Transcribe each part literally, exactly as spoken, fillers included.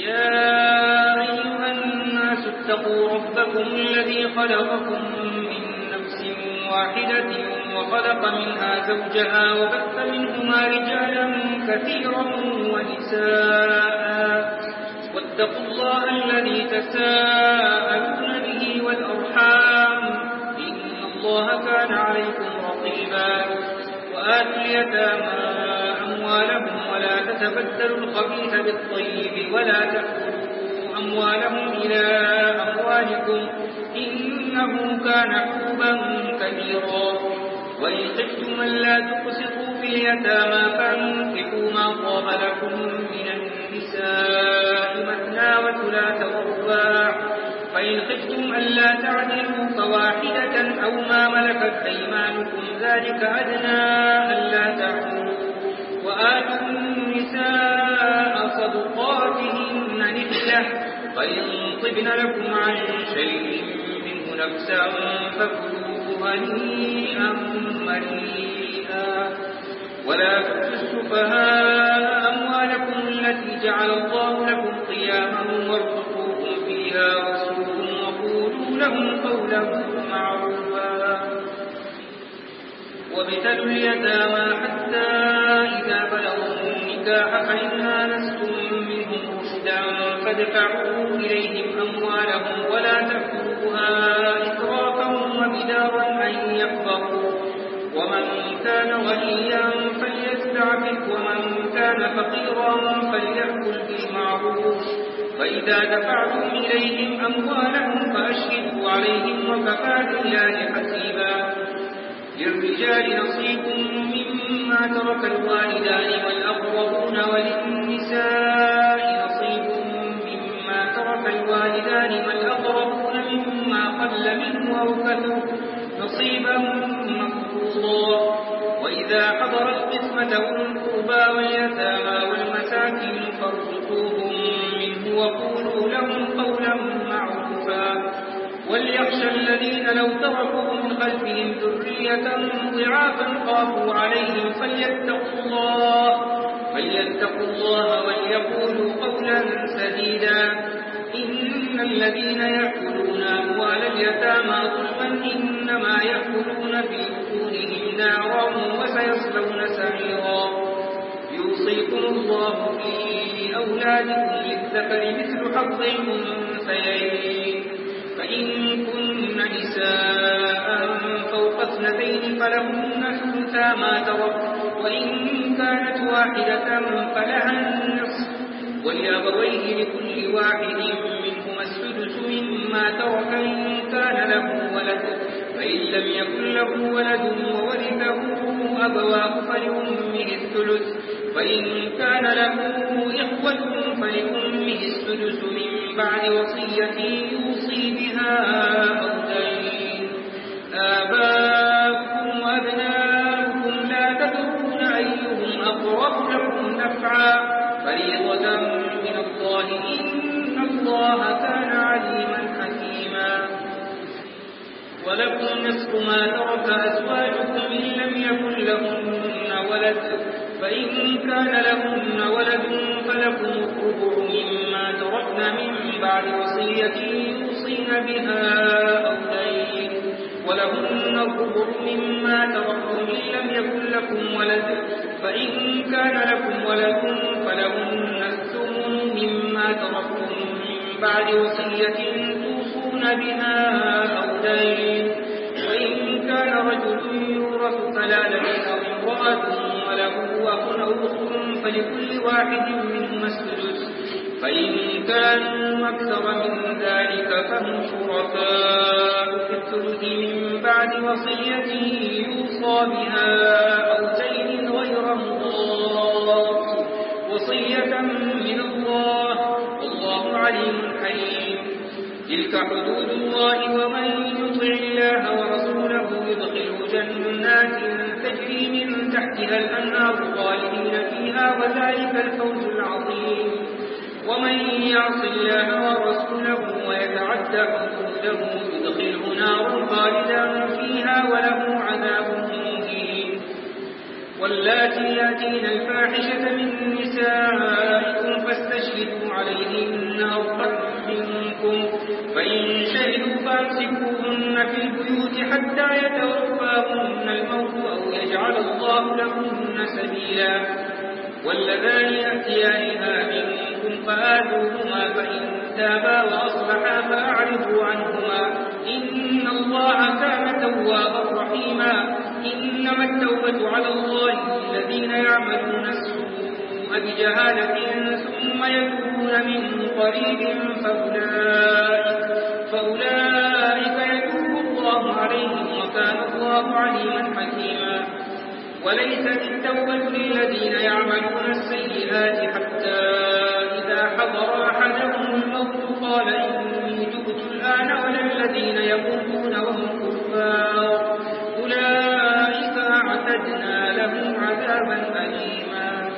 يا أيها الناس اتقوا ربكم الذي خلقكم من نفس واحدة وخلق منها زوجها وبث منهما رجالا كثيرا ونساء واتقوا الله الذي تساءلون به والأرحام إن الله كان عليكم رقيبا وآتوا اليتامى أموالهم ولا تتبدلوا الخبيث بالطيب ولا تأكلوا أموالهم إلى أموالكم إنه كان حوبا كبيرا وإن خفتم ألا تقسطوا في اليتامى فانكحوا ما طاب لكم من النساء مثنى وثلاث ورباع فإن خفتم ألا تعدلوا فواحدة أو ما ملكت أيمانكم ذلك أدنى ألا تعدلوا وآتوا النساء صدقاتهن نحلة فإن طبن لكم عن شيء منه نفسا فكلوه هنيئا مريئا ولا تؤتوا السفهاء أموالكم التي جعل الله لكم قياما وارزقوهم فيها واكسوهم وقولوا لهم قولا معروفا وابتلوا اليتامى حتى إذا بلغوا النكاح فإن آنستم منهم رشدا فادفعوا إليهم أموالهم ولا تأكلوها إسرافا وبدارا أن يكبروا ومن كان غنيا فليستعفف ومن كان فقيرا فليأكل بالمعروف فإذا دفعتم إليهم أموالهم فأشهدوا عليهم وكفى بالله حسيبا للرجال نصيب مما ترك الوالدان والأقربون وللنساء نصيب مما ترك الوالدان والأقربون مما قل منه أو كثر نصيبا مفروضا وإذا حضر القسمة أولو القربى واليتامى والمساكين فارزقوهم منه وقولوا لهم قولا معروفا وليخشى الذين لو تركوا من خلفهم ذرية ضعافا خافوا عليهم فليتقوا الله فليتقوا الله وليقولوا قولا سديدا إن الذين يأكلون أموال اليتامى ظلما إنما يأكلون في بطونهم نارا وسيصلون سعيرا يوصيكم الله في أولادكم للذكر مثل حظ الأنثيين فإن كن نساء فوق اثنتين فلهن ثلثا ما ترك وإن كانت واحدة فلها النصف ولأبويه لكل واحد منهما السدس مما ترك إن كان له ولد فإن لم يكن له ولد وورثه أبواه فلأمه الثلث فإن كان له إخوة فلأمه السدس من بعد وصية يوصي بها أو دين آباؤكم وأبناؤكم لا تدرون أيهم أقرب لكم نفعا فريضة من الله إن الله كان عليما حكيما ولكم نصف ما ترك أزواجكم إن لم يكن لهن ولد فإن كان لهن ولد فلكم الربع مما تركن من بعد وصية يوصين بها أو دين ولهن الربع مما تركتم إن لم يكن لكم ولد فإن كان لكم ولد فلهن الثمن مما تركتم من بعد وصية توصون بها أو دين وإن كان رجل يورث كلالة أو امرأة وله أخ أو أخت فلكل واحد منهما السدس فإن كانوا أكثر من ذلك فهم شركاء في الثلث من بعد وصية يوصى بها أو دين غير مضار وصية من الله والله عليم حليم تلك حدود الله ومن يطع الله ورسوله يدخله جنات تجري من تحتها الأنهار خالدين فيها وذلك الفوز العظيم ومن يعص الله ورسوله ويتعد حدوده يدخله نارا خالدا فيها وله عذاب مهين واللاتي يأتين الفاحشة من نسائكم فاستشهدوا عليهن سبيلا واللذان يأتيانها منكم فآذوهما فإن تابا وأصلحا فأعرضوا عنهما إن الله كان توابا رحيما إنما التوبة على الله الذين يعملون السوء بجهالة ثم يتوبون من قريب فأولئك, فأولئك يتوب الله عليهم وكان الله عليما حكيما وليست التوبة للذين يعملون السيئات حتى إذا حضر أحدهم الموت قال إني تبت الآن ولا الذين يموتون وهم كفار أولئك أعتدنا لهم عذابا أليما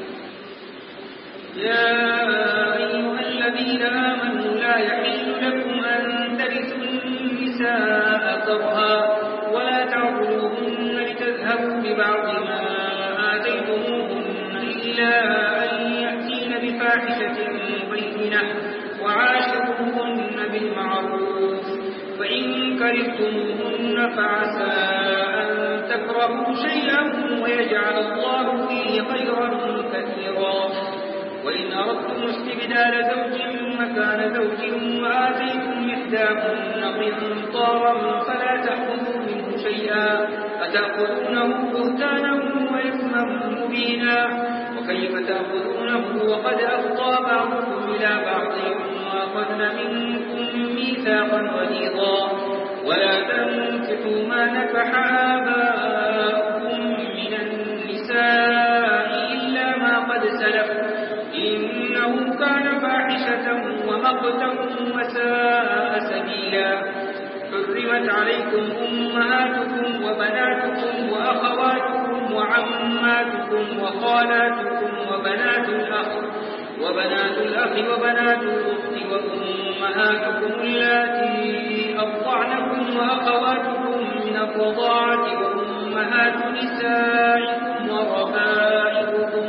يا أيها الذين آمنوا لا يحل لكم أن ترثوا النساء كرها ولا تعضلوهن لتذهبوا ببعض ما آتيتموهن إلا أن يأتين بفاحشة بينة وعاشروهن بالمعروف فإن كرهتموهن فعسى أن تكرهوا شيئا ويجعل الله فيه خيرا كثيرا وإن أردتم استبدال زوج مكان زوج وآتيتم إحداهن قنطارا فلا تأخذوا منه شيئا أتأخذونه بهتانا وإثما مبينا وكيف تأخذونه وقد أفضى بعضكم إلى بعض وأخذن منكم ميثاقا غليظا ولا تنكحوا ما نكح آباؤكم من النساء إلا ما قد سلف إنه كان فاحشة ومقتا وساء سبيلا حرمت عليكم أمهاتكم وبناتكم وأخواتكم وعماتكم وخالاتكم وبنات الأخ وبنات الأخ وبنات الأخت وأمهاتكم اللاتي أرضعنكم وأخواتكم من الرضاعة وأمهات نسائكم وربائبكم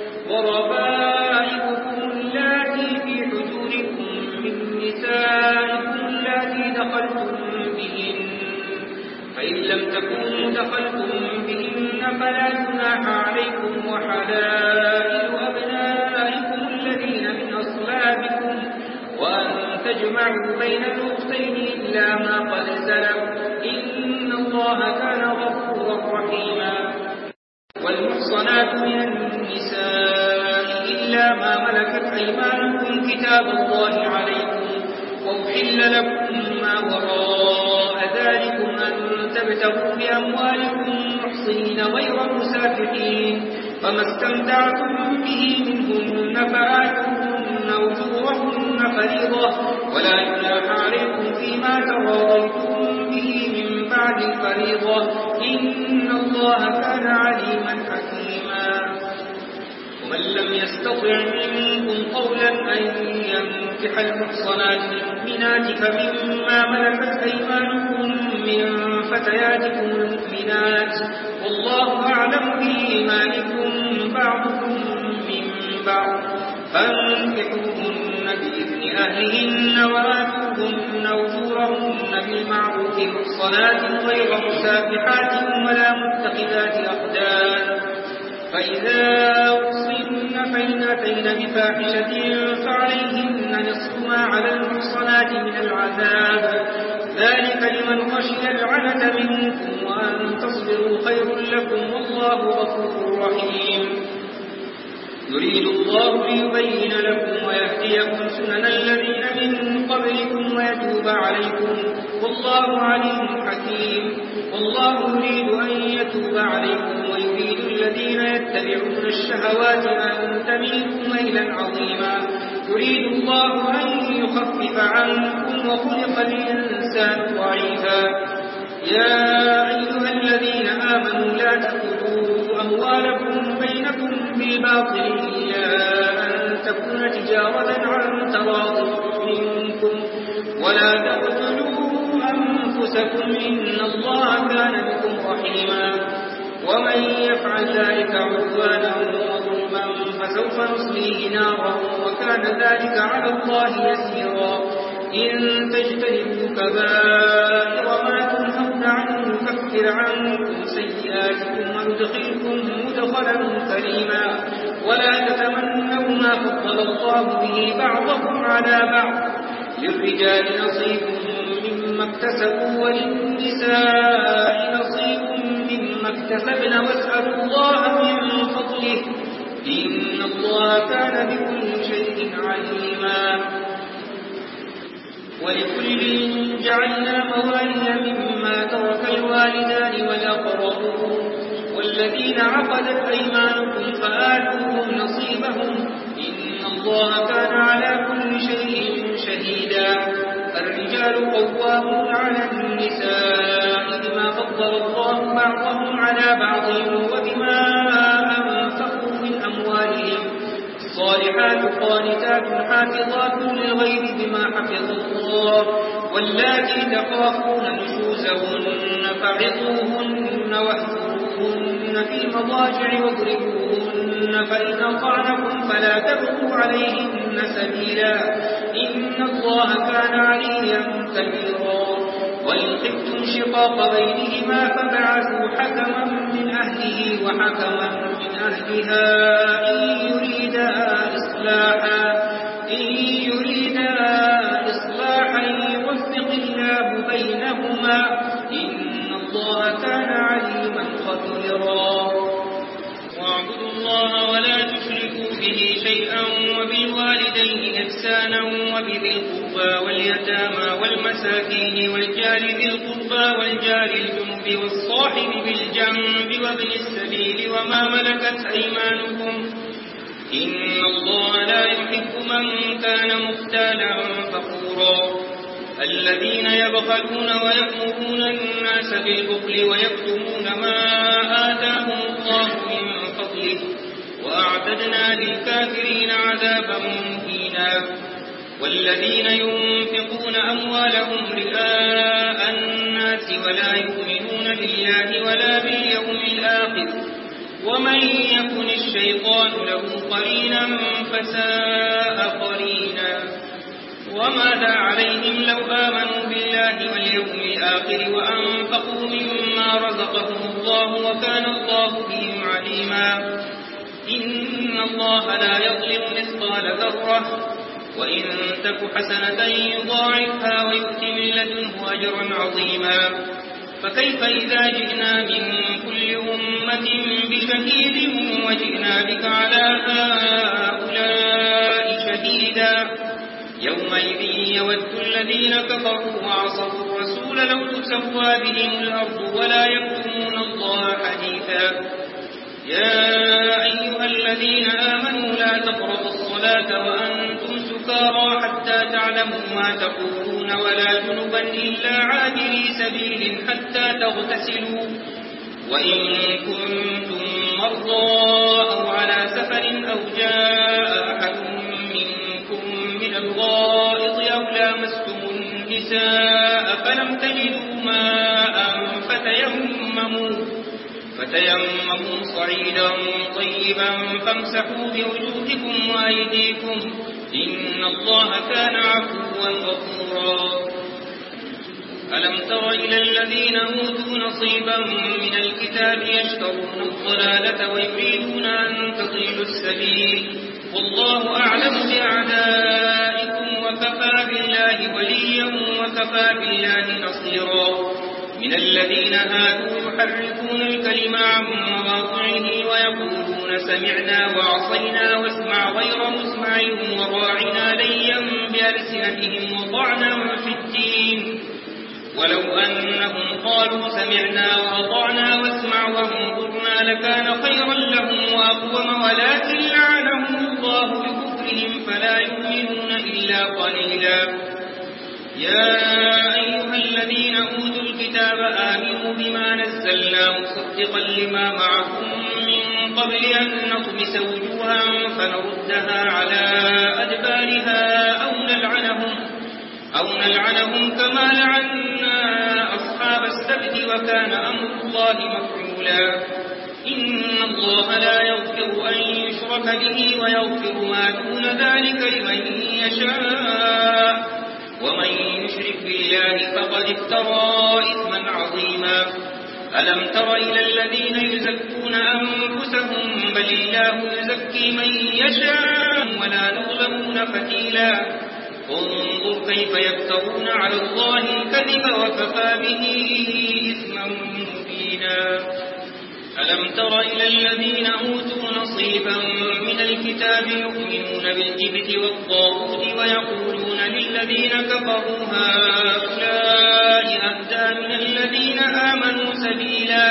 وربائبكم اللاتي في حجوركم من نسائكم اللاتي دخلتم بهن فإن لم تكونوا دخلتم بهن فلا جناح عليكم وحلائل أبنائكم الذين من أصلابكم وأن تجمعوا بين الأختين إلا ما قد سلف إن الله كان غفورا رحيما والمحصنات من النساء إلا ما ملكت أيمانكم كتاب الله عليكم وأحل لكم ما وراء ذلكم أن تبتغوا بأموالكم محصنين غير مسافحين فما استمتعتم به منهن فآتوهن أجورهن فريضة ولا جناح عليكم فيما تراضيتم به من بعد الفريضة إن الله كان عليما حكيما ومن لم يستطع منكم قولا أن ينكح المحصنات المؤمنات فمما ملكت أيمانكم من فتياتكم المؤمنات والله أعلم بإيمانكم بعضكم من بعض فانكحوهن بإذن أهلهن وآتوهن أجورهن بالمعروف محصنات غير مسافحات ولا متخذات أخدان فإذا أحصن فإن أتين بفاحشة فعليهن نصف ما على المحصنات من العذاب ذلك لمن خشي العنة منكم وأن تصبروا خير لكم والله غفور رحيم يريد الله ليبين لكم ويهديكم سنن الذين من قبلكم ويتوب عليكم والله عليم حكيم والله يريد أن يتوب عليكم ويريد الذين يتبعون الشهوات أن تميلوا ميلا عظيما يريد الله أن يخفف عنكم وخلق الإنسان ضعيفا يا أيها الذين آمنوا لا تأكلوا أموالكم بينكم بالباطل إلا أن تكون تجارة عن تراض منكم ولا تقتلوا أنفسكم إن الله كان بكم رحيما ومن يفعل ذلك عدوانا وظلما فسوف نصليه نارا وكان ذلك على الله يسيرا إن تجتنبوا كبائر ما تنهون عنه نكفر عنكم سيئاتكم ويدخلكم مدخلا كريما. ولا تتمنوا ما فضل الله به بعضكم على بعض، للرجال نصيب مما اكتسبوا وللنساء نصيب مما اكتسبن، واسألوا الله من فضله إن الله كان بكل شيء عليما. ولكل جعلنا موالي مما ترك الوالدان والأقربون والذين عقدت أيمانكم فآتوهم نصيبهم إن الله كان على كل شيء شهيدا. الرجال قوامون على النساء بما فضل الله بعضهم على بعض وبما أنفقوا من أموالهم. الصالحات قانتات حافظات للغيب بما حفظ الله. واللاتي تخافون نشوزهن فعظوهن واهجروهن في المضاجع واضربوهن، فإن أطعنكم فلا تبغوا عليهن سبيلا إن الله كان عليا كبيرا. وإن خفتم شقاق بينهما فبعثوا حكما من أهله وحكما من أهلها إن يريدا إصلاحا إن يريدا إصلاحا يوفق الله بينهما إن الله كان عليما خبيرا. واعبدوا الله ولا تشركوا به شيئا وبالوالدين إحسانا وبذي القربى واليتامى والمساكين والجار ذي القربى والجار الجنب والصاحب بالجنب وابن السبيل وما ملكت أيمانكم إن الله لا يحب من كان مختالا فخورا. الذين يبخلون ويأمرون الناس بالبخل ويكتمون ما آتاهم الله من فضله وأعتدنا للكافرين عذابا مهينا. والذين ينفقون أموالهم رئاء الناس ولا يؤمنون بالله ولا باليوم الآخر ومن يكن الشيطان له قرينا فساء قرينا. وماذا عليهم لو آمنوا بالله واليوم الآخر وأنفقوا مما رزقهم الله وكان الله بهم عليما. إن الله لا يظلم مثقال ذرة وإن تك حسنة يضاعفها ويؤت من لدنه أجرا عظيما. فكيف إذا جئنا من كل أمة بشهيد وجئنا بك على هؤلاء شهيدا يومئذ يود الذين كفروا وعصوا الرسول لو تسوى بهم الأرض ولا يكتمون الله حديثا. يا أيها الذين آمنوا لا تقربوا الصلاة وأنتم سكارى حتى تعلموا ما تقولون ولا جنبا إلا عابري سبيل حتى تغتسلوا وإن كنتم مرضى أو على سفر أو جاء أحد منكم من الغائط أو لامستم النساء فلم تجدوا ماء فتيمموا فتيمموا صعيدا طيبا فامسحوا بوجوهكم وأيديكم إن الله كان عفوا غفورا. ألم تر إلى الذين أوتوا نصيبا من الكتاب يشترون الضلالة ويريدون أن تضلوا السبيل والله أعلم بأعدائكم وكفى بالله وليا وكفى بالله نصيرا. من الذين هادوا يحرفون الكلم عن مواضعه ويقولون سمعنا وعصينا واسمع غير مسمع وراعنا ليا بألسنتهم وطعنا في الدين ولو أنهم قالوا سمعنا وأطعنا واسمع وانظرنا لكان خيرا لهم وأقوم ولكن لعنهم الله بكفرهم فلا يؤمنون إلا قليلا. يا أيها الذين أوتوا الكتاب آمنوا بما نزلنا مصدقا لما معكم من قبل أن نطمس وجوها فنردها على أدبارها أو نلعنهم, أو نلعنهم كما لعنا أصحاب السبت وكان أمر الله مفعولا. إن الله لا يغفر أن يشرك به ويغفر ما دون ذلك لمن يشاء ومن يشرك بالله فقد افترى إثما عظيما. ألم تر إلى الذين يزكون أنفسهم بل الله يزكي من يشاء ولا يظلمون فتيلا انظر كيف يفترون على الله الكذب وكفى به إثما مبينا ألم تر إلى الذين أوتوا نصيبا من الكتاب يؤمنون بالجبت والطاغوت ويقولون للذين كفروا هؤلاء أهدى من الذين آمنوا سبيلا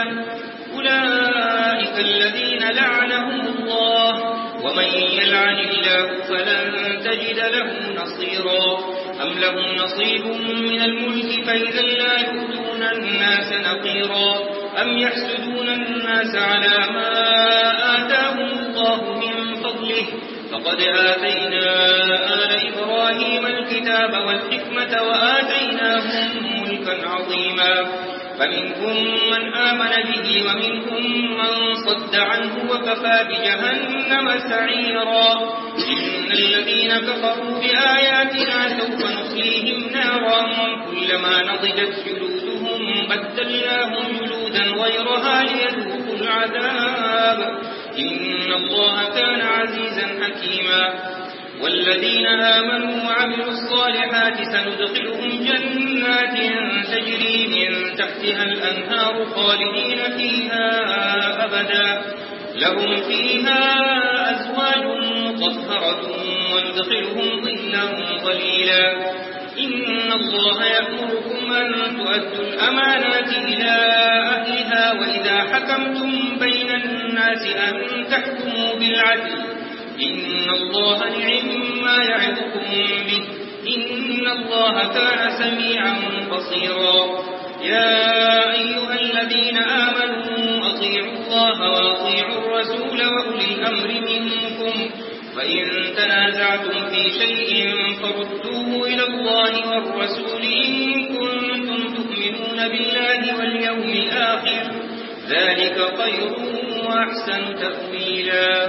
أولئك الذين لعنهم الله ومن يلعن الله فلن تجد له نصيرا أم لهم نصيب من الملك فإذا لا يؤتون الناس نقيرا أم يحسدون الناس على ما آتاهم الله من فضله فقد آتينا آل إبراهيم الكتاب والحكمة وآتيناهم ملكا عظيما فمنهم من آمن به ومنهم من صد عنه وكفى بجهنم سعيرا إن الذين كفروا بآياتنا سوف نصليهم نارا كلما نضجت جلودهم بدلناهم جلودا غيرها ليذوقوا العذاب إن الله كان عزيزا حكيما والذين آمنوا وعملوا الصالحات سندخلهم جنات تجري من تحتها الأنهار خالدين فيها أبدا لهم فيها أزواج مطهرة وندخلهم ظلا ظليلا إن الله يأمركم أن تؤدوا الأمانات إلى أهلها وإذا حكمتم بين الناس أن تحكموا بالعدل إن الله نعم ما يعظكم به إن الله كان سميعا بصيرا يا أيها الذين آمنوا أطيعوا الله وأطيعوا الرسول وأولي الأمر منكم فإن تنازعتم في شيء فردوه إلى الله والرسول إن كنتم تؤمنون بالله واليوم الآخر ذلك خير وأحسن تأويلا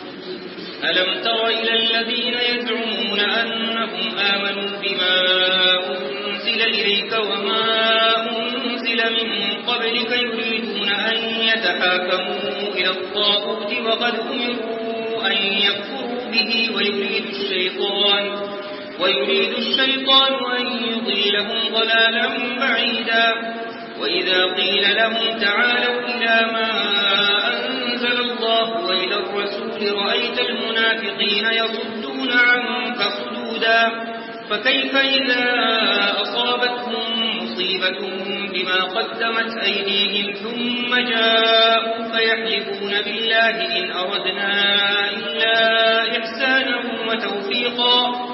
ألم تر إلى الذين يزعمون أنهم آمنوا بما أنزل إليك وما أنزل من قبلك يريدون أن يتحاكموا إلى الطاغوت وقد أمروا أن يكفروا به ويريد الشيطان ويريد الشيطان أن يضلهم ضلالا بعيدا وإذا قيل لهم تعالوا إلى ما أنزل الله وإلى الرسول رأيت المنافقين يصدون عنك صدودا فكيف إذا أصابتهم مصيبة بما قدمت أيديهم ثم جاءوا فيحلفون بالله إن أردنا إلا إحسانا وتوفيقا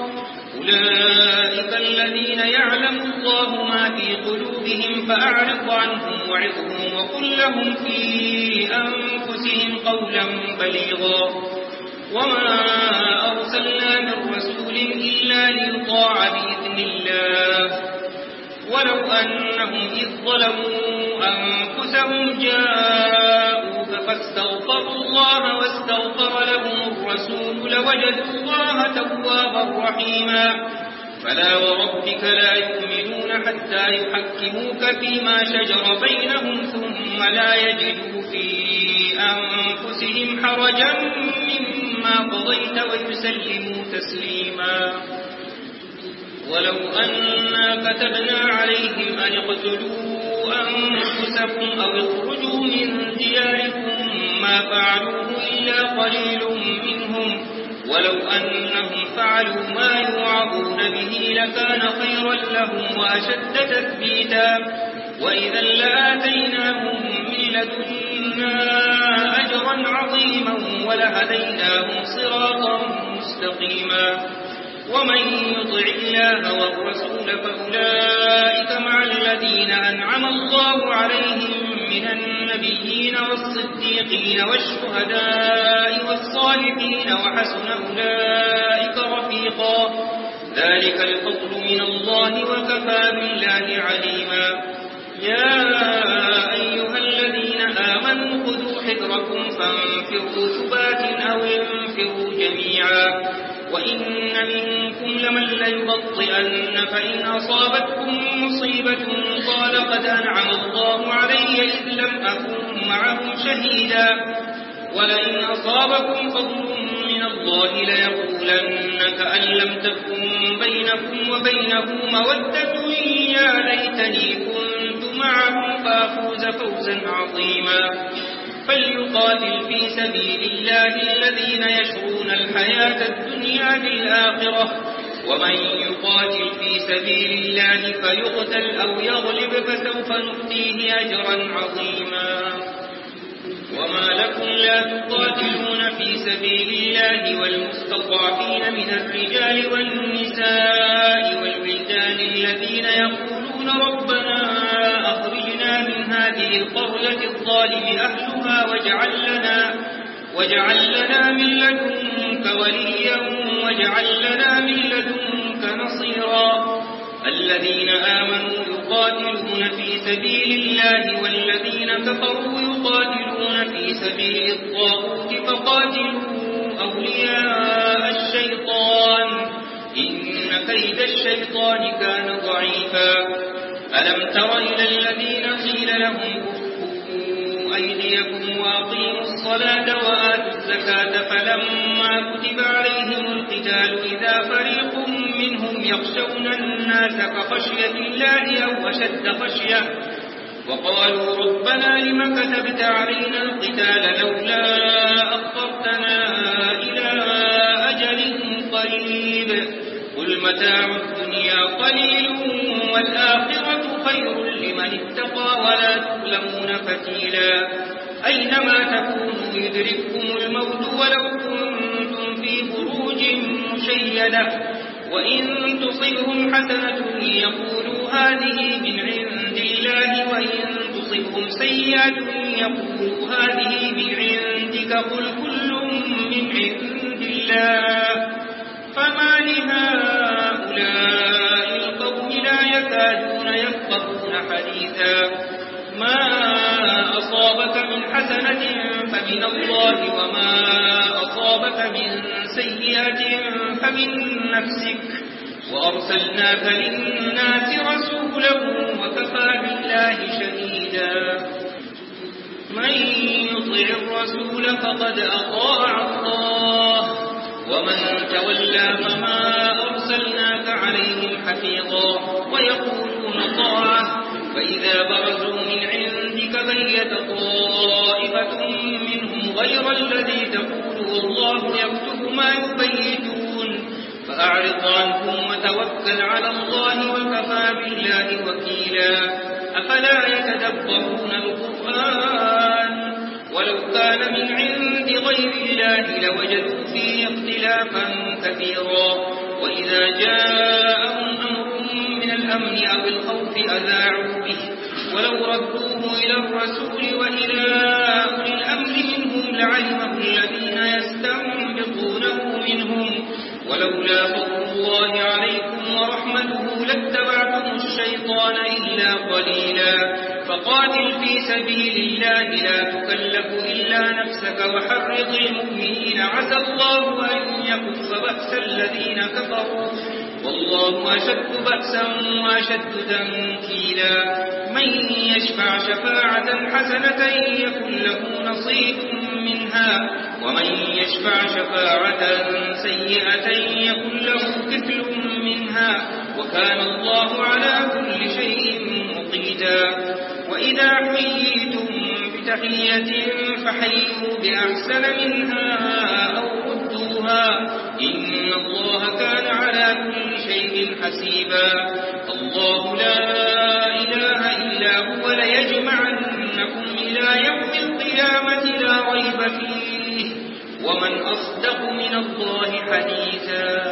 أولئك الذين يعلم الله ما في قلوبهم فأعرض عنهم وعظهم وقل لهم في أنفسهم قولا بليغا وما أرسلنا من رسول إلا ليطاع بإذن الله ولو أنهم إذ ظلموا أنفسهم جاءوك فاستغفروا الله واستغفر لهم الرسول لوجدوا الله توابا رحيما فلا وربك لا يؤمنون حتى يحكموك فيما شجر بينهم ثم لا يجدوا في أنفسهم حرجا مما قضيت ويسلموا تسليما ولو أنا كتبنا عليهم أن اقتلوا أنفسكم أو اخرجوا من دياركم ما فعلوه إلا قليل منهم ولو أنهم فعلوا ما يوعظون به لكان خيرا لهم وأشد تثبيتا وإذا لآتيناهم من لدنا أجرا عظيما ولهديناهم صراطا مستقيما ومن يطع الله والرسول فأولئك مع الذين أنعم الله عليهم من النبيين والصديقين والشهداء والصالحين وحسن أولئك رفيقا ذلك الفضل من الله وكفى بالله عليما يا أيها الذين آمنوا خذوا حذركم فانفروا ثبات أو انفروا جميعا وإن منكم لمن ليبطئن فإن أصابتكم مصيبة قال قد أنعم الله علي إذ لم أكن معهم شهيدا ولئن أصابكم فضل من الله ليقولن كأن لم تكن بينكم وبينه مودة يا ليتني كنت معهم فأفوز فوزا عظيما فليقاتل في سبيل الله الذين يشرون الحياة الدنيا بالآخرة ومن يقاتل في سبيل الله فيقتل أو يغلب فسوف نؤتيه أجرا عظيما وما لكم لا تقاتلون في سبيل الله والمستضعفين من الرجال والنساء والولدان الذين يقولون ربنا أخرجنا من هذه القرية الظالم أهلها واجعل لنا, واجعل لنا من لدنك وليا واجعل لنا من لدنك نصيرا الذين آمنوا يقاتلون في سبيل الله والذين كفروا يقاتلون في سبيل الطاغوت فقاتلوا أولياء الشيطان إن كيد الشيطان كان ضعيفا ألم تر إلى الذين قيل لهم كفوا أيديكم وأقيموا الصلاة وآتوا الزكاة فلما كتب عليهم القتال إذا فريق منهم يخشون الناس كخشية الله أو أشد خشية وقالوا ربنا لم كتبت علينا القتال لولا أخرتنا إلى أجل قريب قل متاع الدنيا قليل والآخرة خير لمن اتقى ولا تظلمون فتيلا أينما تكونوا يدرككم الموت ولو كنتم في بروج مشيدة وإن تصبهم حسنة يقولوا هذه من عند الله وإن تصبهم سيئة يقولوا هذه من عندك قل كل من عند الله فما لهؤلاء القوم لا يكادون يفقهون حديثا ما أصابك من حسنة فمن الله وما أصابك من سيئة فمن نفسك وأرسلناك للناس رسولا وكفى بالله شهيدا من يطع الرسول فقد أطاع الله ومن تولى فما أرسلناك عليهم حفيظا ويقولون طاعة فإذا برزوا من عندك بيت طائفة منهم غير الذي تقول والله يكتب ما يبيتون فأعرض عنهم وتوكل على الله وكفى بالله وكيلا أفلا يتدبرون القرآن ولو كان من عند غير الله لوجدوا فيه اختلافا كثيرا وإذا جاءهم أمر من الأمن أو الخوف أذاعوا به ولو ردوه إلى الرسول وإلى أولي الأمر منهم لعلمه الذين يستنبطونه منهم ولولا فضل الله عليكم ورحمته لاتبعتم الشيطان إلا قليلا فقاتل في سبيل الله لا تكلف إلا نفسك وحرض المؤمنين عسى الله أن يكف بأس الذين كفروا والله أشد بأسا وأشد تنكيلا من يشفع شفاعة حسنة يكن له نصيب منها ومن يشفع شفاعة سيئة يكن له كفل منها وكان الله على كل شيء مقيتا وإذا حييتم بتحية فحيوا بأحسن منها أو ردوها إن الله كان على كل شيء حسيبا الله لا إله إلا هو ليجمعنكم إلى يوم القيامة لا ريب فيه ومن أصدق من الله حديثا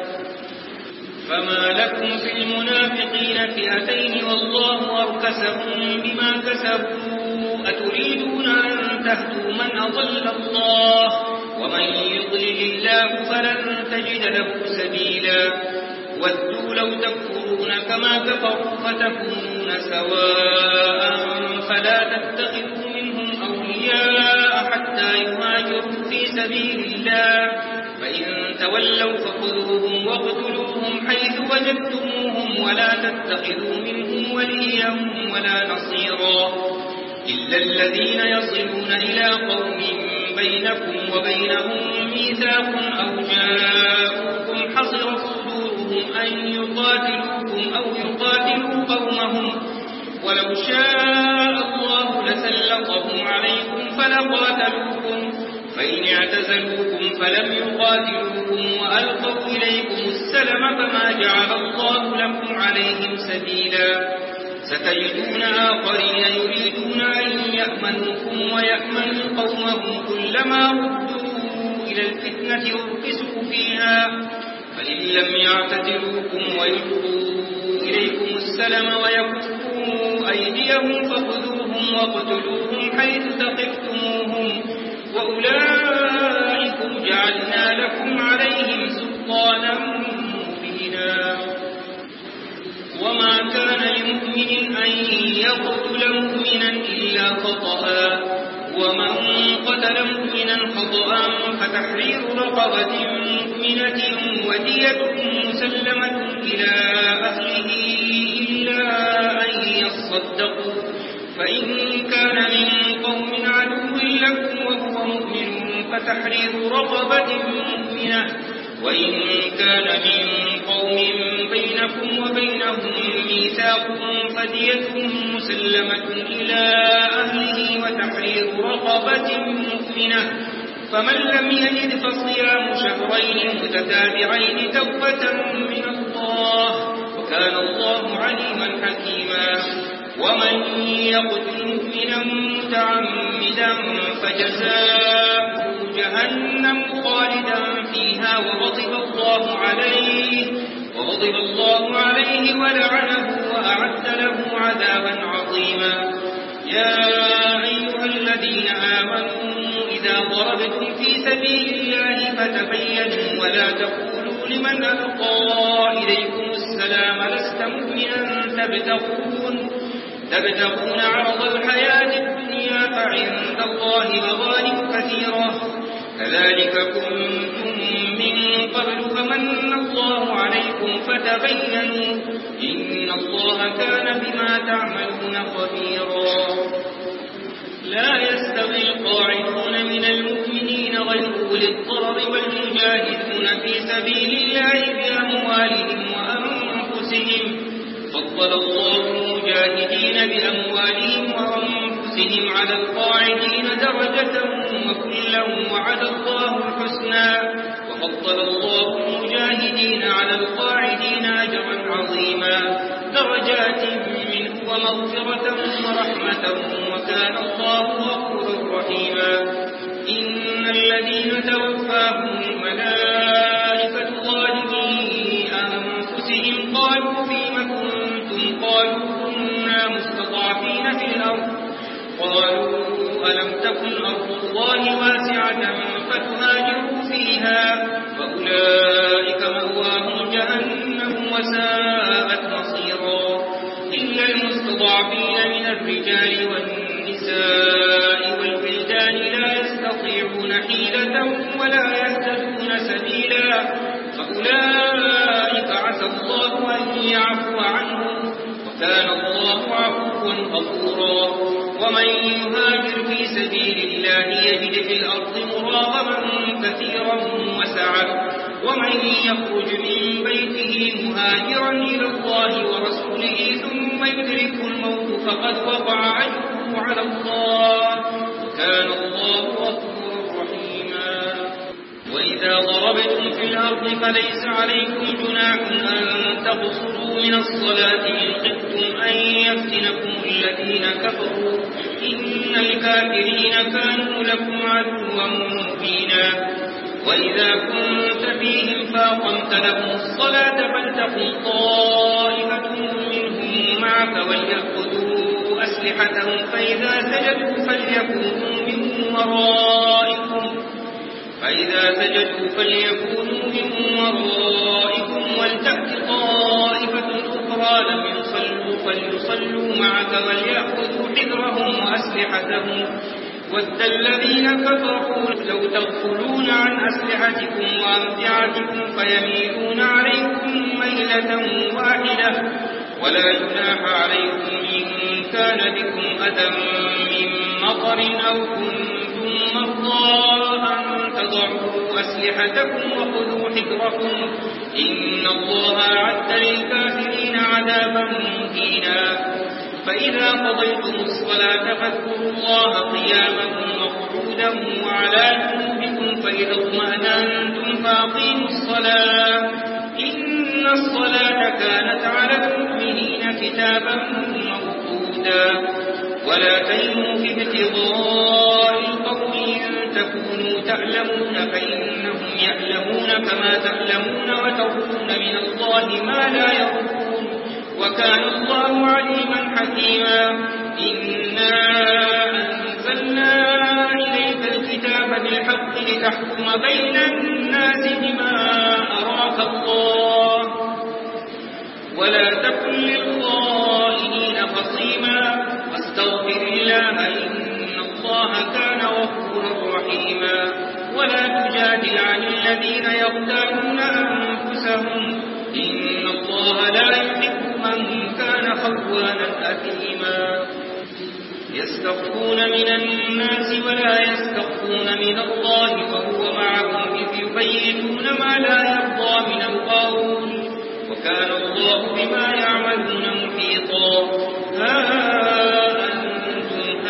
فما لكم في المنافقين فئتين والله أركسهم بما كسبوا أتريدون أن تهدوا من أضل الله ومن يضلل الله فلن تجد له سبيلا ودوا لو تكفرون كما كفروا فتكونون سواء فلا تتخذوا منهم أولياء حتى يهاجروا في سبيل الله فإن تولوا فخذوهم واقتلوهم حيث وجدتموهم ولا تتخذوا منهم وليا ولا نصيرا إلا الذين يصلون إلى قوم بينكم وبينهم ميثاق أو جاءوكم حصرت صدورهم أن يقاتلوكم أو يقاتلوا قومهم ولو شاء الله لسلطهم عليكم فلقاتلوكم فإن اعتزلوكم فلم يقاتلوكم وألقوا إليكم السلم فما جعل الله لكم عليهم سبيلا ستجدون آخرين يريدون أن يأمنوكم ويأمنوا قومهم كلما ردوا إلى الفتنة أركسوا فيها فإن لم يعتزلوكم ويلقوا إليكم السلم ويكفوا أيديهم فخذوهم واقتلوهم حيث ثقفتموهم وأولئكم جعلنا لكم عليهم سلطانا مبينا وما كان لمؤمن أن يقتل مؤمنا إلا خطأ ومن قتل مؤمنا خطأ فتحرير رقبة مؤمنة ودية مسلمة إلى أهله إلا أن يصدقوا فإن كان من قوم عدو لكم وهو مؤمن فتحرير رقبة مؤمنة وإن كان من قوم بينكم وبينهم ميثاق فدية مسلمة إلى أهله وتحرير رقبة مؤمنة فمن لم يجد فصيام شهرين متتابعين توبة من الله وكان الله عليما حكيما ومن يقتل مؤمنا متعمدا فجزاؤه جهنم خالدا فيها وغضب الله عليه وغضب الله عليه ولعنه وأعد له عذابا عظيما يا أيها الذين آمنوا إذا ضربتم في سبيل الله فتبينوا ولا تقولوا لمن ألقى إليكم السلام لست مؤمنا تبتغون تبتغون عرض الحياة الدنيا فعند الله مغانم كثيرة كذلك كنتم من قبل فمن الله عليكم فتبينوا إن الله كان بما تعملون خبيرا لا يستوي القاعدون من المؤمنين غير أولي الضرر والمجاهدون في سبيل الله بأموالهم وأنفسهم فضل الله المجاهدين بأموالهم وأنفسهم على القاعدين درجة وكلا وعد الله الحسنى وفضل الله المجاهدين على القاعدين أجرا عظيما درجات منه ومغفرة ورحمة وكان الله غفورا رحيما إن الذين توفاهم الملائكة ظالمي أنفسهم قالوا فيم كنتم قالوا كنا مستضعفين في الأرض قالوا ألم تكن أرض الله واسعة فتهاجروا فيها فأولئك مأواهم جهنم وساءت مصيرا إلا المستضعفين من الرجال والنساء والولدان لا يستطيعون حيلة ولا يهتدون سبيلا فأولئك عسى الله أن يعفو عنهم وكان الله عفوا غفورا ومن يهاجر في سبيل الله يجد في الأرض مراغما كثيرا وسعة ومن يخرج من بيته مهاجرا إلى الله ورسوله ثم يدركه الموت فقد وقع أجره على الله وكان الله غفورا رحيما وإذا ضربتم في الأرض فليس عليكم جناح أن تقصروا من الصلاة إن خفتم أن يفتنكم الذين كفروا إن الكافرين كانوا لكم عدوا مبينا وإذا كنت فيهم فأقمت لهم الصلاة فلتقم طائفة منهم معك وليأخذوا أسلحتهم فإذا سجدوا فليكونوا من ورائكم فإذا سجدوا فليكونوا من ورائكم ولتأت طائفة أخرى لم يصلوا فليصلوا معك وليأخذوا حذرهم وأسلحتهم ود الذين كفروا لو تغفلون عن أسلحتكم وأمتعتكم فيميلون عليكم ميلة واحدة ولا جناح عليكم إن كان بكم أذى من مطر أو كنتم مرضى أن تضعوا أسلحتكم وخذوا حذركم إن الله أعد للكافرين عذابا مهينا فإذا قضيتم الصلاة فاذكروا الله قياما وقعودا وعلى جنوبكم فإذا اطمأننتم فأقيموا الصلاة إن الصلاة كانت على المؤمنين كتابا موقوتا ولا تهنوا في ابتغاء القوم إن تكونوا تعلمون فإنهم يعلمون كما تعلمون وترجون من الله ما لا يرجون وكان الله عليما حكيما إنا أنزلنا إليك الكتاب بالحق لتحكم بين الناس بما أراك الله ولا تكن للخائنين خصيما واستغفر الله إن الله كان غفورا رحيما ولا تجادل عن الذين يختارون أنفسهم إن الله لا يحب من كان خوانا أثيما يستخفون من الناس ولا يستخفون من الله وهو معهم إذ يبيتون ما لا يرضى من القول وكان الله بما يعملون محيطا ها أنتم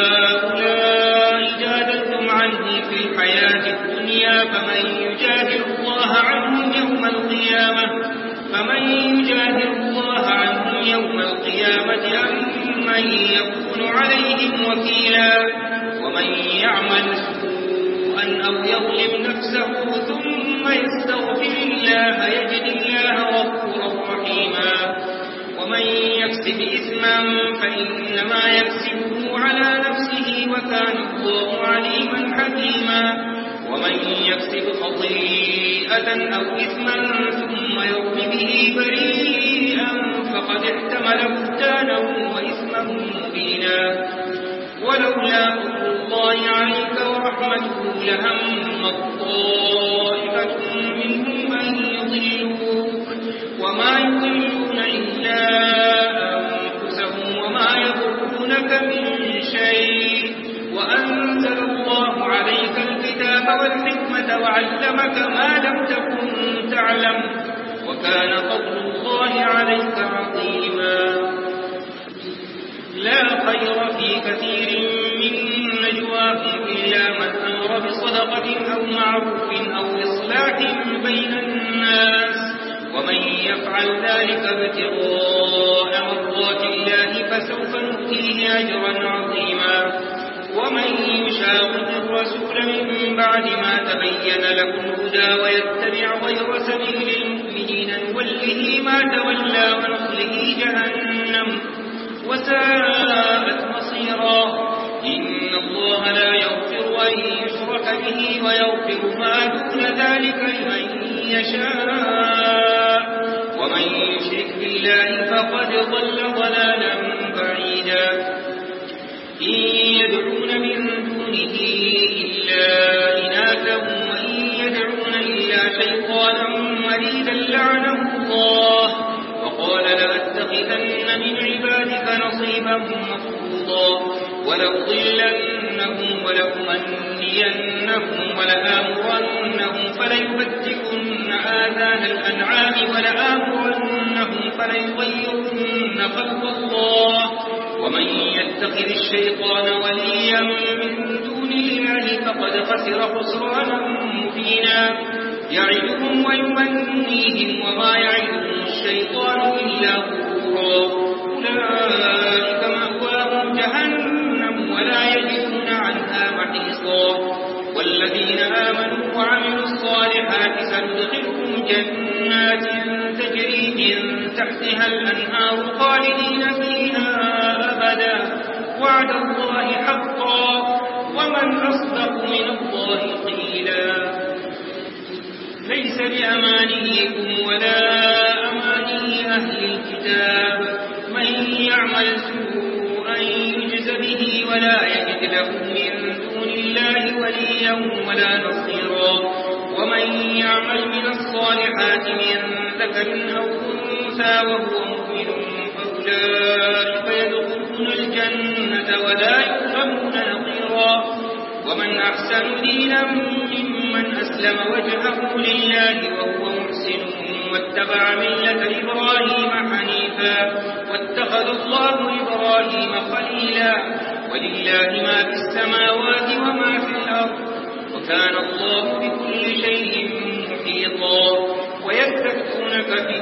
هؤلاء جادلتم عنهم في الحياة الدنيا فمن يجادل الله عنهم يوم القيامة فمن يجادل الله عنهم يوم القيامة أم من يكون عليهم وكيلا ومن يعمل سوءا أو يظلم نفسه ثم يستغفر الله يجد الله غفورا رحيما ومن يكسب إثما فإنما يكسبه على نفسه وكان الله عليما حكيما ومن يكسب خطيئة أو إثما ثم يرم به بريئا فقد احتمل بهتانا وإثما مبينا ولولا فضل الله عليك ورحمته لهم طائفة منهم أن يضلوك وما يضلون إلا أنفسهم وما يضرونك من شيء وأنزل الله عليك الكتاب والحكمة وعلمك ما لم تكن تعلم وكان فضل الله عليك عظيما لا خير في كثير من نجواهم إلا من أمر بصدقة أو معروف أو إصلاح بين الناس ومن يفعل ذلك ابتغاء مرضات الله فسوف نؤتيه أجرا عظيما ومن يشاقق الرسول من بعد ما تبين له الهدى ويتبع غير سبيل المؤمنين نوله ما تولى ونصله جهنم وساءت مصيرا إن الله لا يغفر أن يشرك به ويغفر ما دون ذلك لمن يشاء ومن يشرك بالله فقد ضل ضلالا بعيدا إن يدعون من دونه إلا إناثا وإن يدعون إلا شيطانا مريدا لعنه الله وقال لأتخذن من عبادك نصيبا مفروضا ولأضلنهم ولأمنينهم ولآمرنهم فليبتكن آذان الأنعام ولآمرنهم فليغيرن خلق الله ومن يتخذ الشيطان وليا من دون الله فقد خسر خسرانا مبينا يعدهم ويمنيهم وما يعدهم الشيطان إلا غرورا أولئك مأواهم جهنم ولا يجدون عنها محيصا والذين آمنوا وعملوا الصالحات سندخلهم جنات تجري من تحتها الأنهار خالدين فيها أبدا وعد الله حقا ومن أصدق من الله قيلا ليس بأمانيكم ولا أماني أهل الكتاب من يعمل سوءا يجز به ولا يجد له من بالله وليا ولا نصيرا. ومن يعمل من الصالحات من ذكر أو أنثى وهو مؤمن فأولئك يدخلون الجنة ولا يظلمون نقيرا. ومن أحسن دينا ممن أسلم وجهه لله وهو محسن واتبع ملة إبراهيم حنيفا واتخذ الله إبراهيم خليلا. ولله ما في السماوات وما في الأرض وكان الله بكل شيء محيطا. ويستفتونك في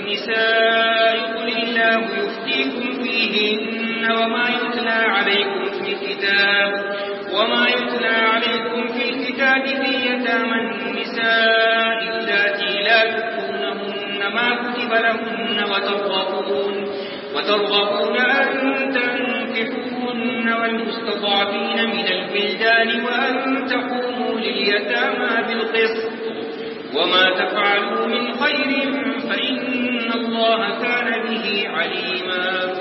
النساء قل الله يفتيكم فيهن وما يتلى عليكم في الكتاب وما يتلى عليكم في الكتاب في يتامى النساء اللاتي لا تؤتونهن ما كتب لهن وترغبون وترغبون أن تنكحوهن والمستضعفين من البلدان وأن تقوموا لليتامى بالقسط. وما تفعلوا من خير فإن الله كان به عليما.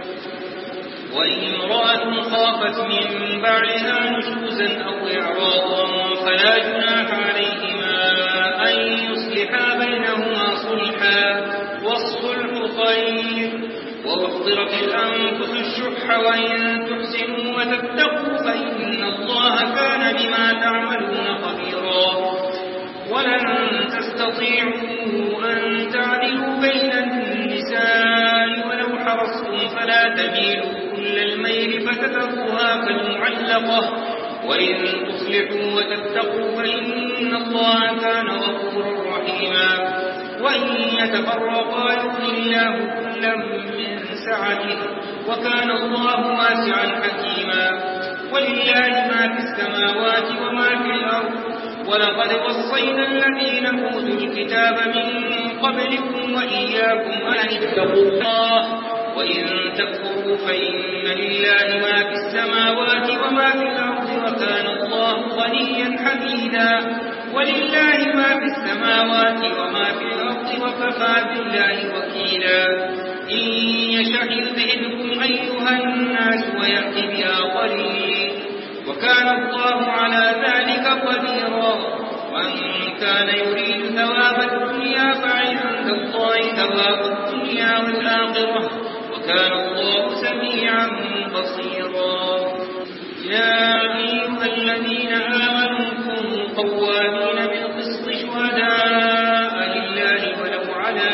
وإن امرأة خافت من بعدها نشوزا أو إعراضا فلا جناح عليهما أن يصلحا بينهما صلحا والصلح خير. وأحضرت الأنفس الشح وإن تحسنوا وتتقوا فإن الله كان بما تعملون خبيرا. ولن تستطيعوا أن تعدلوا بين النساء ولو حرصتم فلا تميلوا كل الميل فتذروها كالمعلقة. وإن تصلحوا وتتقوا فإن الله كان غفورا رحيما. وإن يتفرقا يغني الله كلا من سعته وكان الله واسعا حكيما. ولله ما في السماوات وما في الأرض. ولقد وصينا الذين أوتوا الكتاب من قبلكم وإياكم أن اتقوا الله وإن تكفروا فإن لله ما في السماوات وما في الأرض وكان الله غنيا حميدا. ولله ما في السماوات وما في الأرض وكفى بالله وكيلا. إن يشأ يذهبكم أيها الناس ويأتي بآخرين وكان الله على ذلك قديرا. ومن كان يريد ثواب الدنيا فعند الله ثواب الدنيا والآخرة وكان الله سميعا بصيرا. يا أيها الذين آمنوا كونوا قوامين بالقسط شهداء لله ولو على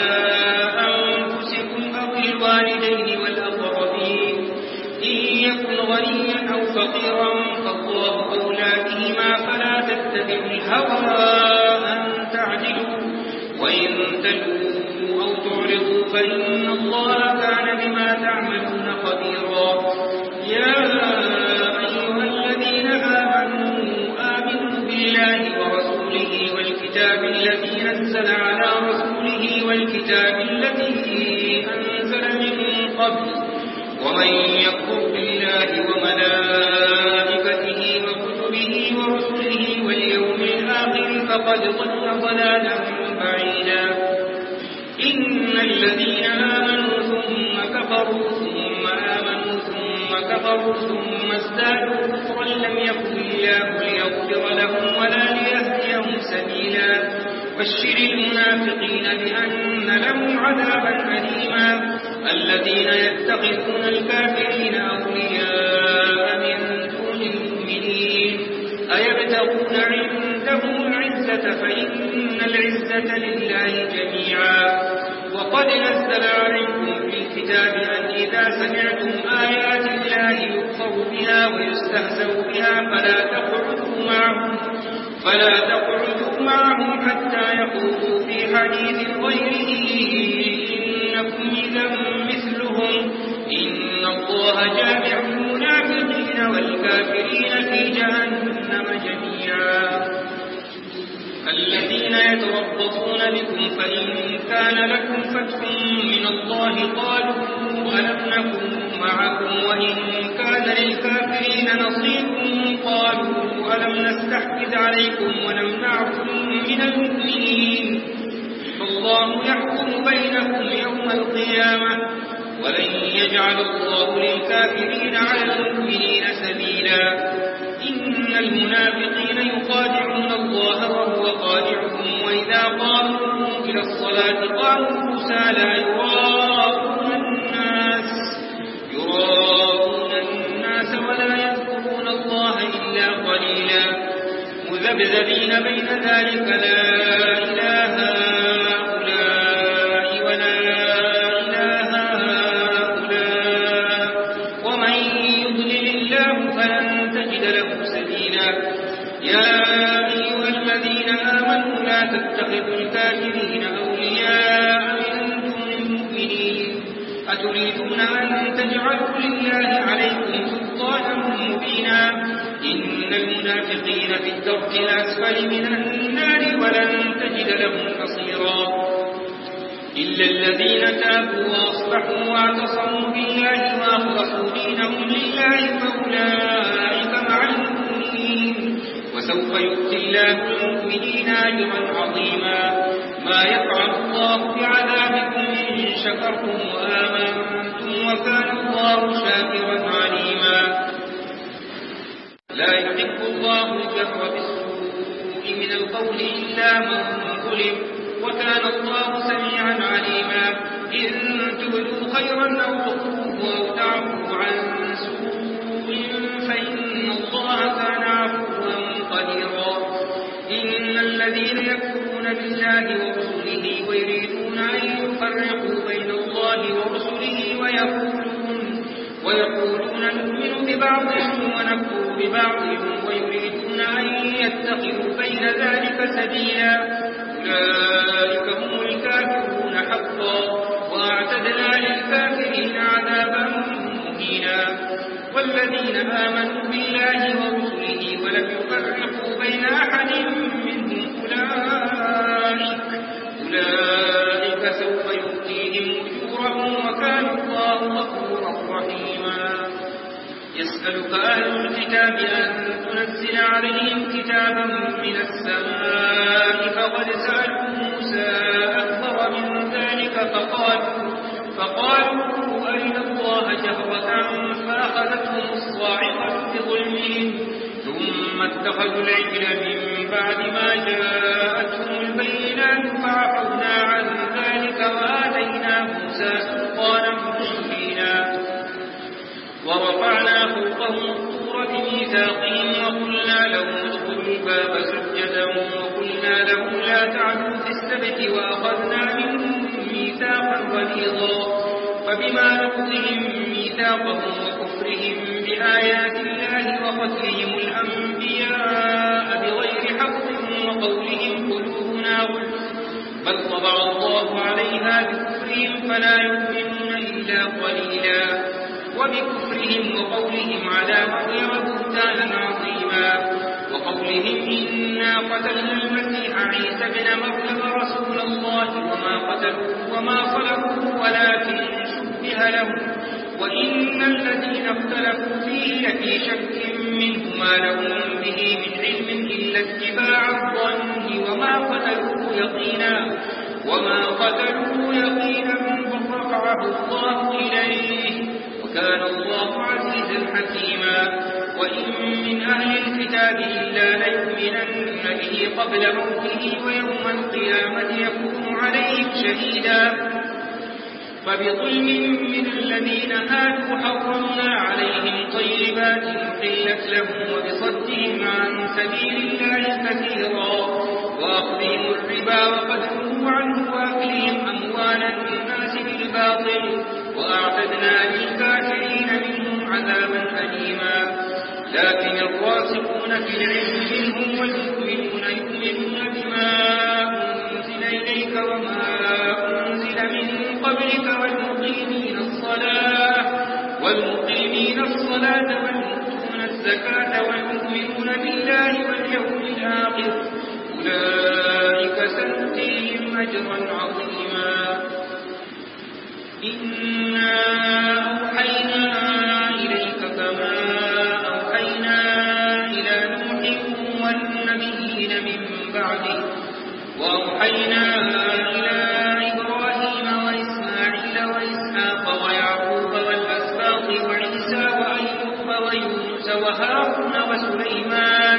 أنفسكم أو الوالدين والأقربين إن يكن غنيا أو فقيرا فالله أولى بهما فلا تتبعوا الهوى أن تعدلوا وإن تلووا أو تعرضوا فإن الله كان بما تعملون خبيرا. يا أيها الذين آمنوا آمنوا بالله ورسوله والكتاب الذي نزل على رسوله والكتاب الذي أنزل من قبل ومن يكفر بالله وملائكته وكتبه ورسله واليوم الآخر فقد ضل ضلالا بعيدا. إن الذين آمنوا ثم كفروا ثم آمنوا ثم كفروا ثم ازدادوا كفرا لم يكن الله ليغفر لهم ولا ليهديهم سبيلا. بشر المنافقين بأن لهم عذابا أليما. الذين يتخذون الكافرين أولياء من دون المؤمنين أيبتغون عندهم العزة فإن العزة لله جميعا. وقد نزل عليكم في الكتاب أن إذا سمعتم آيات الله يكفر بها ويستهزأ بها فلا تقعدوا معهم فلا تقعدوا معهم حتى يخوضوا في حديث غيره إنكم إذا مثلهم إن الله جامع المنافقين والكافرين في جهنم جميعا. الذين يتربصون بكم فإن كان لكم فتح من الله قالوا ألم نكن معكم وإن كان للكافرين نصيب قالوا ألم نستحوذ عليكم ونمنعكم من المؤمنين فالله يحكم بينكم يوم القيامة ولن يجعل الله للكافرين على المؤمنين سبيلا. إن المنافقين يخادعون الله وهو خادعهم وإذا قاموا إلى الصلاة قاموا كسالى يراءون الناس يراءون الناس ولا يذكرون الله إلا قليلا مذبذبين بين ذلك لا إله هؤلاء ولا إله هؤلاء ومن يضلل الله فلن تجد له سبيلا يا أيها الذين آمنوا لا تتخذوا الكافرين أولياء من دون المؤمنين أتريدون أن تجعلوا لله عليكم سلطانا مبينا إن المنافقين في الدرك الأسفل من النار ولن تجد لهم نصيرا إلا الذين تابوا وأصلحوا واعتصموا بالله وأخلصوا دينهم لله فأولئك مع المؤمنين وسوف يؤتي الله المؤمنين أجرا عظيما ما يفعل الله بعذابكم إن شكرتم وآمنتم وكان الله شاكرا عليما لا يحب الله الجهر بالسوء من القول إلا من ظلم وكان الله سميعا عليما إن تبدوا خيرا أو تخفوه أو تعفوا عن سوء فإن الله كان عفوا قديرا إن الذين يكفرون بالله ورسله ويريدون أن يفرقوا بين الله ورسله ويقولون ويقولون نؤمن ببعض ونكفر ببعض ويريدون أن يتخذوا بين ذلك سبيلا أولئك هم الكافرون حقا وأعتدنا للكافرين عذابا مهينا والذين آمنوا بالله ورسله ولم يفرقوا بين أحد منهم أولئك أولئك سوف يؤتيهم أجورهم وكان الله غفورا رحيما يسألك أهل الكتاب أن تنزل عليهم كتابا من السماء فقد سألوا موسى أكبر من ذلك فقالوا فقالوا أرنا الله جهرة فأخذتهم الصاعقة بظلمهم ثم اتخذوا العجل من بعد ما جاءتهم البينات فعفونا عن ذلك وآتينا موسى سلطانا مبينا ورفعنا فوقهم الطور بميثاقهم وقلنا لهم ادخلوا الباب سجدا وقلنا لهم لا تعدوا في السبت وأخذنا منهم ميثاقا غليظا فبما نقضهم ميثاقهم وكفرهم بآيات الله وقتلهم الأنبياء بغير حق وقولهم قلوبنا غلف بل طبع الله عليها بكفرهم فلا يؤمنون إلا قليلا وبكفرهم وقولهم على مريم بهتانا عظيما وقولهم إنا قتلنا المسيح عيسى ابن مريم رسول الله وما قتلوه وما صلبوه ولكن شبه لهم وإن الذين اختلفوا فيه لفي شك منه ما لهم به من علم إلا اتباع الظن وما قتلوه يقينا وما قتلوه يقينا بل رفعه الله إليه وكان الله عزيزا حكيما وإن من أهل الكتاب إلا ليؤمنن به قبل موته ويوم القيامة يكون عليهم شهيدا فبظلم من الذين هادوا حرمنا عليهم طيبات أحلت لهم وبصدهم عن سبيل الله كثيرا وأخذهم الربا وقد نهوا عنه وأكلهم أموال الناس بالباطل وأعتدنا للكافرين منهم عذابا أليما لكن الراسخون في العلم منهم والمؤمنون يؤمنون بما أنزل إليك وما أنزل من قبلك والمقيمين الصلاة والمقيمين الصلاة والمؤتون الزكاة والمؤمنون بالله واليوم الآخر أولئك سنؤتيهم أجرا عظيما إنا أوحينا إليك كما أوحينا إلى نوح والنبيين من بعده وأوحينا إلى إبراهيم وإسماعيل وإسحاق ويعقوب والأسباط وعيسى وأيوب ويونس وهارون وسليمان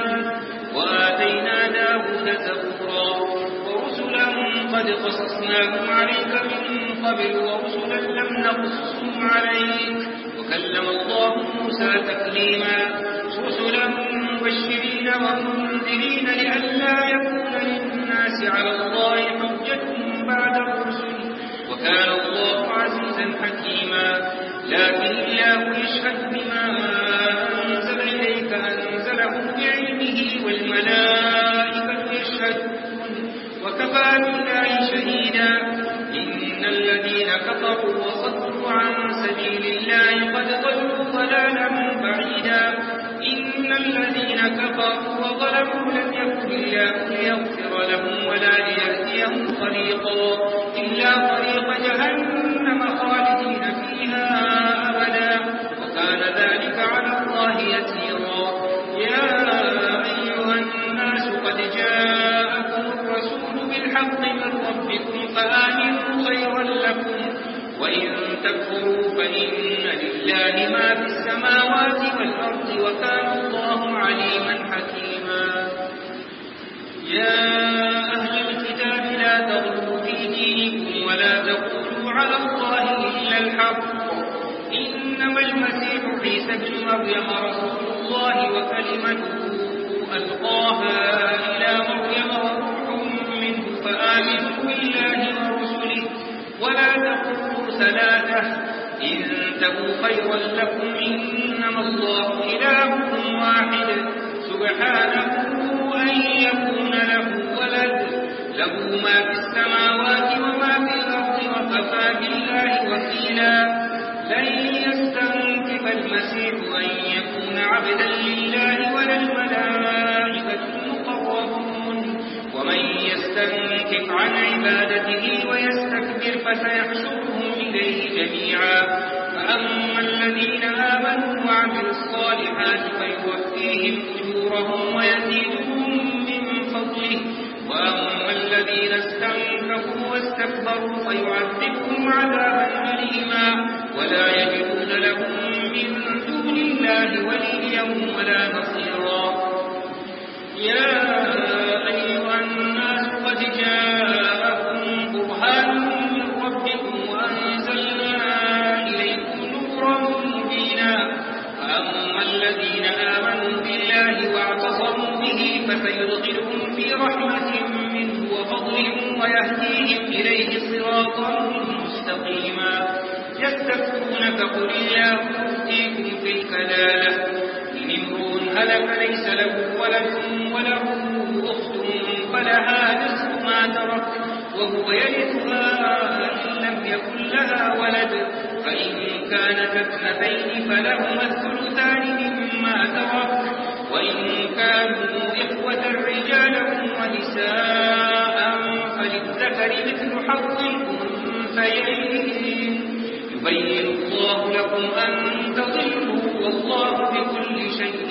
قصصناهم عليك من قبل ورسلا لم نقصهم عليك وكلم الله موسى تكليما رسلا مبشرين ومنذرين لئلا يكون للناس على الله حجة بعد الرسل وكان الله عزيزا حكيما لكن الله يشهد بما أنزل إليك أنزله بعلمه والملائكة يشهدون وكفى بالله شهيدا إن الذين كفروا وصدوا عن سبيل الله قد ضلوا ضلالا بعيدا إن الذين كفروا وظلموا لم يكن الله ليغفر لهم ولا ليهديهم طريقا إلا طريق جهنم خالدين فيها أبدا وكان ذلك على الله يسيرا يا أيها الناس قد جاءكم الرسول بالحق من ربكم فآمنوا خيرا لكم وإن تكفروا فإن لله ما في السماوات والأرض وكان الله عليما حكيما يا أهل الكتاب لا تغلوا في دينكم ولا تقولوا على الله إلا الحق إنما المسيح عيسى بن مريم رسول الله وكلمته ألقاها إلى مريم وروح منه فآمنوا بالله ورسله ولا تقولوا ثلاثة انتهوا خيرا لكم إنما الله إله واحد سبحانه أن يكون له ولد له ما في السماوات وما في الأرض وكفى بالله وكيلا لن يستنكف المسيح أن يكون عبدا لله ولا الملائكة المقربون ومن يستنكف عن عبادته ويستكبر فسيحشرهم إليه جميعا فأما الذين آمنوا وعملوا الصالحات فيوفيهم أجورهم ويزيدهم من فضله وأما الذين استنكفوا واستكبروا فيعذبهم عذابا أليما ولا يجدون لهم من دون الله وليا ولا نصيرا يا أيها الناس قد جاءكم برهان من ربكم وأنزلنا إليكم نورا مبينا فأما الذين آمنوا بالله واعتصموا به فسيدخلهم في رحمة منه وفضل ويهديهم إليه صراطا مستقيما يستفتونك قل الله يفتيكم في الكلالة إن امرؤ هلك ليس له ولد وله أخت فلها نصف ما ترك وهو يرثها إن لم يكن لها ولد فإن كانت اثنتين فلهما الثلثان مما ترك وإن كانوا إخوة رجالا ونساء فللذكر مثل حظ الأنثيين يبين الله لكم أن تضلوا والله بكل شيء